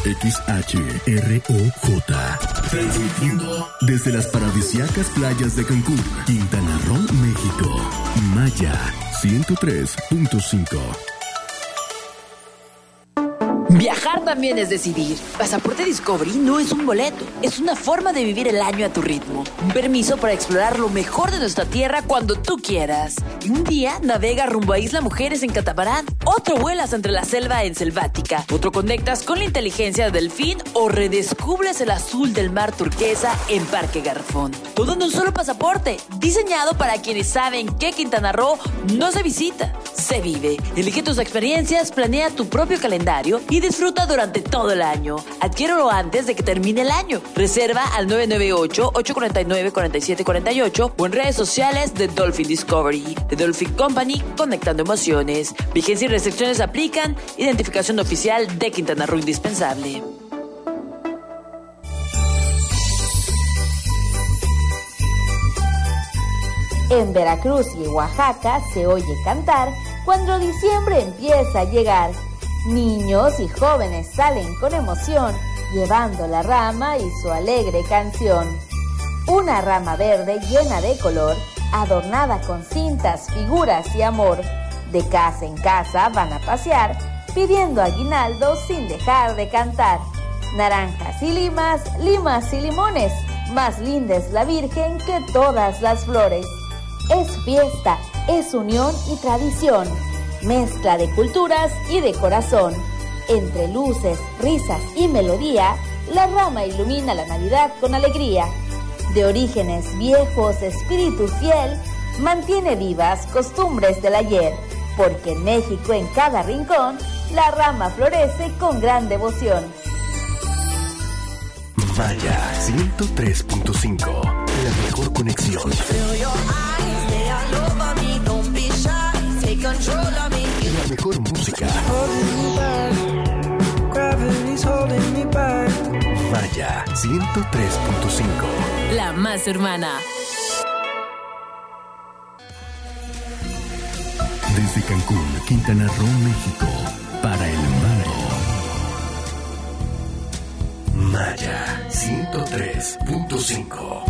XHROJ. Transmitiendo desde las paradisíacas playas de Cancún, Quintana Roo, México. Maya 103.5. Viajar también es decidir. Pasaporte Discovery no es un boleto, es una forma de vivir el año a tu ritmo. Un permiso para explorar lo mejor de nuestra tierra cuando tú quieras. Un día navega rumbo a Isla Mujeres en catamarán, otro vuelas entre la selva en Selvática, otro conectas con la inteligencia de delfín o redescubres el azul del mar turquesa en Parque Garrafón. Todo en un solo pasaporte, diseñado para quienes saben que Quintana Roo no se visita, se vive. Elige tus experiencias, planea tu propio calendario y disfruta durante todo el año. Adquiérelo antes de que termine el año. Reserva al 998-849-4748 o en redes sociales de Dolphin Discovery. The Dolphin Company, conectando emociones. Vigencia y restricciones aplican. Identificación oficial de Quintana Roo indispensable. En Veracruz y Oaxaca se oye cantar cuando diciembre empieza a llegar. Niños y jóvenes salen con emoción, llevando la rama y su alegre canción. Una rama verde llena de color, adornada con cintas, figuras y amor. De casa en casa van a pasear, pidiendo aguinaldos sin dejar de cantar. Naranjas y limas, limas y limones, más linda es la Virgen que todas las flores. Es fiesta, es unión y tradición, mezcla de culturas y de corazón. Entre luces, risas y melodía, la rama ilumina la Navidad con alegría. De orígenes viejos, espíritu fiel, mantiene vivas costumbres del ayer, porque en México en cada rincón, la rama florece con gran devoción. Maya 103.5, la mejor conexión. La mejor música. Maya 103.5. La más hermana. Desde Cancún, Quintana Roo, México, para el mundo. Maya 103.5.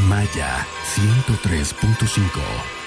Maya 103.5.